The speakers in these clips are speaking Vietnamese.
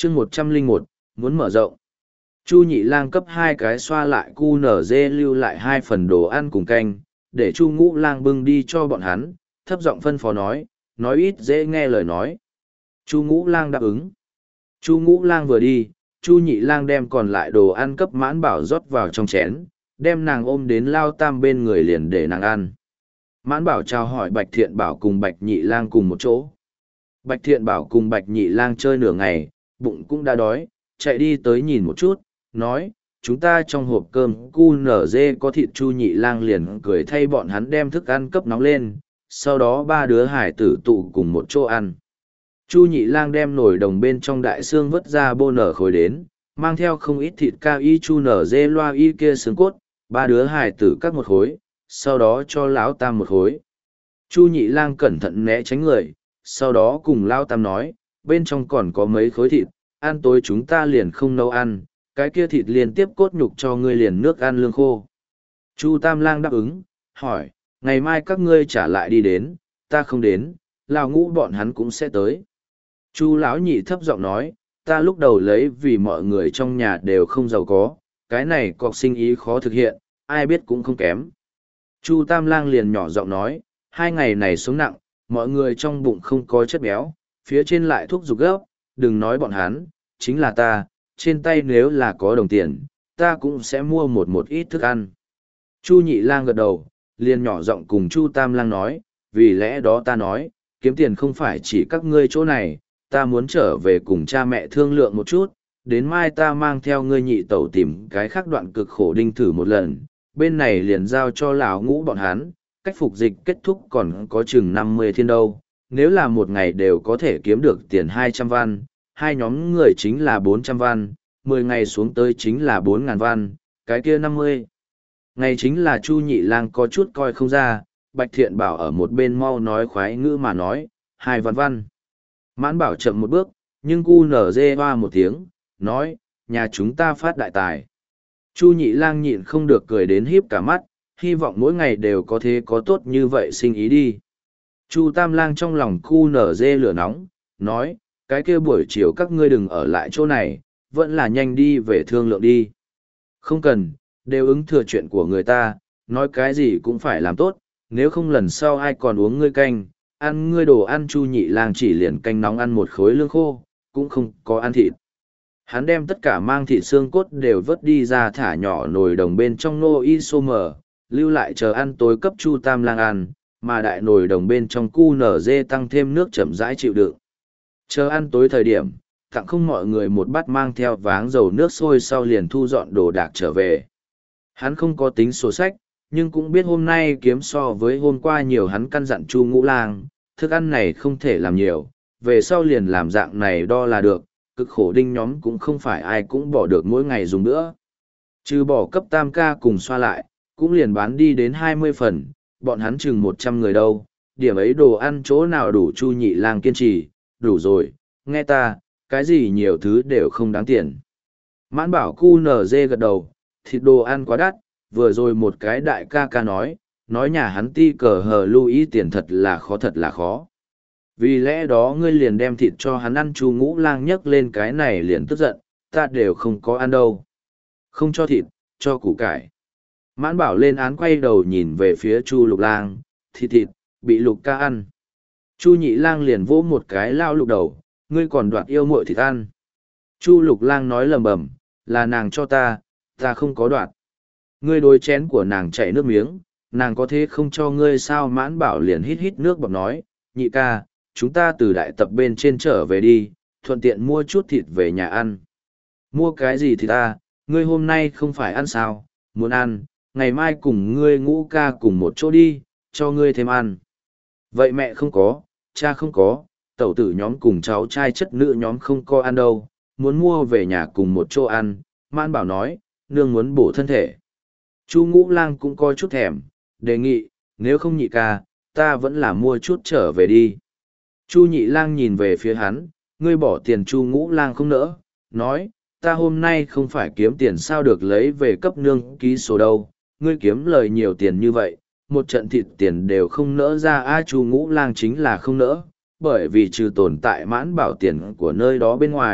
chương 101, muốn mở rộng. Chu Nhị Lang cấp 2 cái xoa lại cu nở dê lưu lại 2 phần đồ ăn cùng canh, để Chu Ngũ Lang bưng đi cho bọn hắn, thấp giọng phân phó nói ít dễ nghe lời nói. Chu Ngũ Lang đáp ứng. Chu Ngũ Lang vừa đi, Chu Nhị Lang đem còn lại đồ ăn cấp Mãn Bảo rót vào trong chén, đem nàng ôm đến Lao Tam bên người liền để nàng ăn. Mãn Bảo chào hỏi Bạch Thiện Bảo cùng Bạch Nhị Lang cùng một chỗ. Bạch Thiện Bảo cùng Bạch Nhị Lang chơi nửa ngày, bụng cũng đã đói, chạy đi tới nhìn một chút, nói, chúng ta trong hộp cơm cu nở dê có thịt. Chu Nhị Lang liền cười thay bọn hắn đem thức ăn cấp nóng lên, sau đó ba đứa hải tử tụ cùng một chỗ ăn. Chu Nhị Lang đem nồi đồng bên trong đại xương vớt ra bô nở khối đến, mang theo không ít thịt cao y chu nở dê loa y kia xương cốt, ba đứa hải tử cắt một khối, sau đó cho Lão Tam một khối. Chu Nhị Lang cẩn thận né tránh người, sau đó cùng Lão Tam nói, bên trong còn có mấy khối thịt, ăn tối chúng ta liền không nấu ăn, cái kia thịt liên tiếp cốt nhục cho ngươi liền nước ăn lương khô. Chu Tam Lang đáp ứng, hỏi, ngày mai các ngươi trả lại đi đến, ta không đến, Lão Ngũ bọn hắn cũng sẽ tới. Chu Lão Nhị thấp giọng nói, ta lúc đầu lấy vì mọi người trong nhà đều không giàu có, cái này cọc sinh ý khó thực hiện, ai biết cũng không kém. Chu Tam Lang liền nhỏ giọng nói, 2 ngày này sống nặng, mọi người trong bụng không có chất béo, phía trên lại thuốc giục gấp, đừng nói bọn hắn, chính là ta, trên tay nếu là có đồng tiền, ta cũng sẽ mua một ít thức ăn. Chu Nhị Lang gật đầu, liền nhỏ giọng cùng Chu Tam Lang nói, vì lẽ đó ta nói, kiếm tiền không phải chỉ các ngươi chỗ này, ta muốn trở về cùng cha mẹ thương lượng một chút, đến mai ta mang theo ngươi nhị tẩu tìm cái khác đoạn cực khổ đinh thử một lần, bên này liền giao cho Lão Ngũ bọn hắn, cách phục dịch kết thúc còn có chừng 50 thiên đâu, nếu là một ngày đều có thể kiếm được tiền 200 văn, hai nhóm người chính là 400 văn, 10 ngày xuống tới chính là 4.000 văn, cái kia 50. Ngày chính là Chu Nhị Lang có chút coi không ra, Bạch Thiện Bảo ở một bên mau nói khoái ngữ mà nói, 2 văn. Mãn Bảo chậm một bước, nhưng cu nở dê hoa một tiếng, nói, nhà chúng ta phát đại tài. Chu Nhị Lang nhịn không được cười đến híp cả mắt, hy vọng mỗi ngày đều có thế có tốt như vậy sinh ý đi. Chu Tam Lang trong lòng cu nở dê lửa nóng, nói, cái kia buổi chiều các ngươi đừng ở lại chỗ này, vẫn là nhanh đi về thương lượng đi. Không cần, đều ứng thừa chuyện của người ta, nói cái gì cũng phải làm tốt, nếu không lần sau ai còn uống ngươi canh, ăn ngươi đồ ăn. Chu Nhị Lang chỉ liền canh nóng ăn một khối lương khô, cũng không có ăn thịt. Hắn đem tất cả mang thịt xương cốt đều vớt đi ra thả nhỏ nồi đồng bên trong nô isomer, lưu lại chờ ăn tối cấp Chu Tam Lang ăn, mà đại nồi đồng bên trong cu nở dê tăng thêm nước chậm rãi chịu đựng. Chờ ăn tối thời điểm, tặng không mọi người một bát mang theo váng dầu nước sôi sau liền thu dọn đồ đạc trở về. Hắn không có tính sổ sách, nhưng cũng biết hôm nay kiếm so với hôm qua nhiều. Hắn căn dặn Chu Ngũ Lang, thức ăn này không thể làm nhiều, về sau liền làm dạng này đo là được, cực khổ đinh nhóm cũng không phải ai cũng bỏ được mỗi ngày dùng nữa. Trừ bỏ cấp tam ca cùng xoa lại, cũng liền bán đi đến 20 phần, bọn hắn chừng 100 người đâu, điểm ấy đồ ăn chỗ nào đủ. Chu Nhị Lang kiên trì, đủ rồi, nghe ta, cái gì nhiều thứ đều không đáng tiền. Mãn Bảo cu nở dê gật đầu, thịt đồ ăn quá đắt, vừa rồi một cái đại ca ca nói nhà hắn ti cờ hờ lưu ý tiền thật là khó. Vì lẽ đó ngươi liền đem thịt cho hắn ăn. Chu Ngũ Lang nhấc lên cái này liền tức giận, ta đều không có ăn đâu. Không cho thịt, cho củ cải. Mãn Bảo lên án quay đầu nhìn về phía Chu Lục Lang, thịt, bị Lục ca ăn. Chu Nhị Lang liền vỗ một cái lao Lục đầu, ngươi còn đoạt yêu muội thịt ăn. Chu Lục Lang nói lầm bầm, là nàng cho ta không có đoạt. Ngươi đối chén của nàng chảy nước miếng, nàng có thế không cho ngươi sao? Mãn Bảo liền hít nước bọt nói, Nhị ca, chúng ta từ đại tập bên trên trở về đi, thuận tiện mua chút thịt về nhà ăn. Mua cái gì thì ta, ngươi hôm nay không phải ăn sao, muốn ăn, ngày mai cùng ngươi Ngũ ca cùng một chỗ đi, cho ngươi thêm ăn. Vậy mẹ không có, cha không có, tẩu tử nhóm cùng cháu trai chất nữ nhóm không có ăn đâu, muốn mua về nhà cùng một chỗ ăn. Mãn Bảo nói, nương muốn bổ thân thể. Chu Ngũ Lang cũng coi chút thèm, đề nghị, nếu không Nhị ca, ta vẫn là mua chút trở về đi. Chu Nhị Lang nhìn về phía hắn, ngươi bỏ tiền. Chu Ngũ Lang không nỡ, nói, ta hôm nay không phải kiếm tiền sao được lấy về cấp nương ký số đâu, ngươi kiếm lời nhiều tiền như vậy, một trận thịt tiền đều không nỡ ra. Chu Ngũ Lang chính là không nỡ, bởi vì trừ tồn tại Mãn Bảo tiền của nơi đó bên ngoài,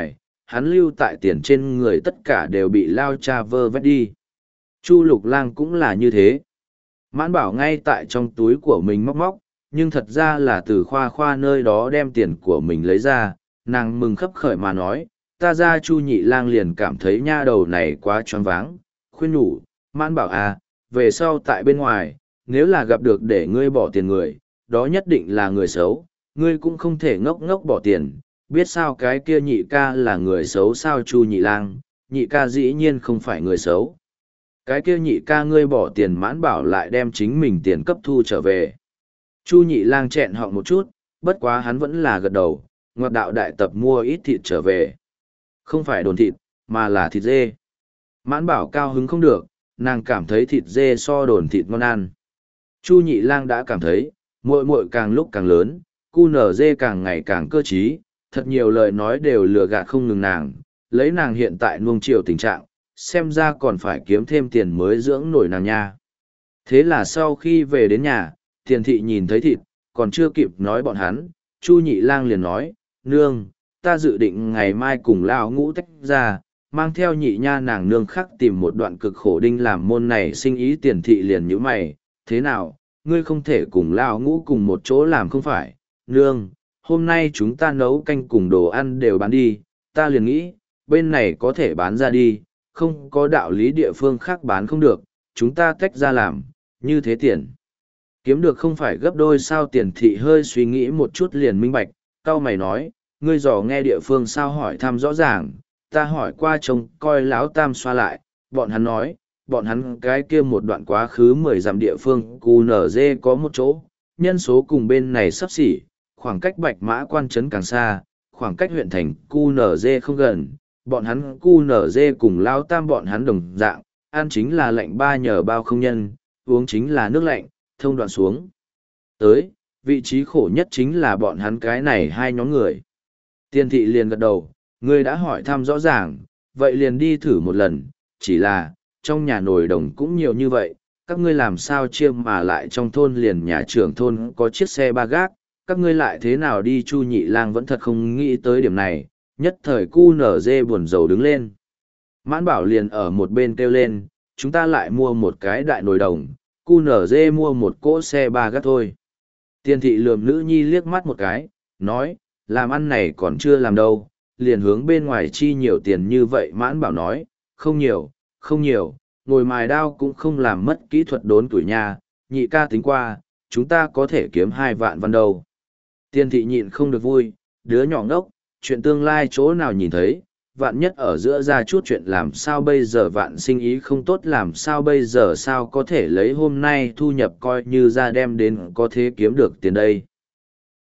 hắn lưu tại tiền trên người tất cả đều bị lao cha vơ vét đi. Chu Lục Lang cũng là như thế. Mãn Bảo ngay tại trong túi của mình móc móc, nhưng thật ra là từ Khoa Khoa nơi đó đem tiền của mình lấy ra, nàng mừng khấp khởi mà nói, ta ra Chu Nhị Lang liền cảm thấy nha đầu này quá choáng váng, khuyên nhủ, Mãn Bảo à, về sau tại bên ngoài, nếu là gặp được để ngươi bỏ tiền người, đó nhất định là người xấu, ngươi cũng không thể ngốc ngốc bỏ tiền, biết sao cái kia nhị ca là người xấu sao Chu Nhị Lang, nhị ca dĩ nhiên không phải người xấu. Cái kia nhị ca ngươi bỏ tiền Mãn Bảo lại đem chính mình tiền cấp thu trở về. Chu Nhị Lang chẹn họng một chút, bất quá hắn vẫn là gật đầu, ngoặc đạo đại tập mua ít thịt trở về. Không phải đồn thịt, mà là thịt dê. Mãn Bảo cao hứng không được, nàng cảm thấy thịt dê so đồn thịt ngon ăn. Chu Nhị Lang đã cảm thấy, muội muội càng lúc càng lớn, cu nở dê càng ngày càng cơ trí, thật nhiều lời nói đều lừa gạt không ngừng nàng, lấy nàng hiện tại nuông chiều tình trạng, xem ra còn phải kiếm thêm tiền mới dưỡng nổi nàng nha. Thế là sau khi về đến nhà, Tiền thị nhìn thấy thịt, còn chưa kịp nói bọn hắn, Chu Nhị Lang liền nói, nương, ta dự định ngày mai cùng Lão Ngũ tách ra, mang theo nhị nha nàng nương khác tìm một đoạn cực khổ đinh làm môn này sinh ý. Tiền thị liền nhíu mày, thế nào, ngươi không thể cùng Lão Ngũ cùng một chỗ làm không phải, nương, hôm nay chúng ta nấu canh cùng đồ ăn đều bán đi, ta liền nghĩ, bên này có thể bán ra đi, không có đạo lý địa phương khác bán không được, chúng ta tách ra làm, như thế tiền. Kiếm được không phải gấp đôi sao. Tiền thị hơi suy nghĩ một chút liền minh bạch, cau mày nói, ngươi dò nghe địa phương sao hỏi thăm rõ ràng, ta hỏi qua trông coi lão tam xoa lại, bọn hắn nói, bọn hắn cái kia một đoạn quá khứ 10 dặm địa phương QNZ có một chỗ, nhân số cùng bên này sắp xỉ, khoảng cách Bạch Mã quan trấn càng xa, khoảng cách huyện thành QNZ không gần, bọn hắn QNZ cùng lão tam bọn hắn đồng dạng, ăn chính là lạnh ba nhờ bao không nhân, uống chính là nước lạnh, thông đoạn xuống. Tới, vị trí khổ nhất chính là bọn hắn cái này hai nhóm người. Tiền thị liền gật đầu, ngươi đã hỏi thăm rõ ràng, vậy liền đi thử một lần, chỉ là, trong nhà nồi đồng cũng nhiều như vậy, các ngươi làm sao chia mà lại trong thôn liền nhà trưởng thôn có chiếc xe ba gác, các ngươi lại thế nào đi. Chu Nhị Lang vẫn thật không nghĩ tới điểm này, nhất thời cu nở dê buồn rầu đứng lên. Mãn Bảo liền ở một bên kêu lên, chúng ta lại mua một cái đại nồi đồng, cu nở dê mua một cỗ xe ba gác thôi. Tiền thị lườm nữ nhi liếc mắt một cái, nói, làm ăn này còn chưa làm đâu, liền hướng bên ngoài chi nhiều tiền như vậy. Mãn Bảo nói, không nhiều, không nhiều, ngồi mài đao cũng không làm mất kỹ thuật đốn tuổi nha, nhị ca tính qua, chúng ta có thể kiếm 2 vạn văn đâu. Tiền thị nhịn không được vui, đứa nhỏ ngốc, chuyện tương lai chỗ nào nhìn thấy, vạn nhất ở giữa ra chút chuyện làm sao bây giờ, vạn sinh ý không tốt làm sao bây giờ, sao có thể lấy hôm nay thu nhập coi như ra đem đến có thể kiếm được tiền đây.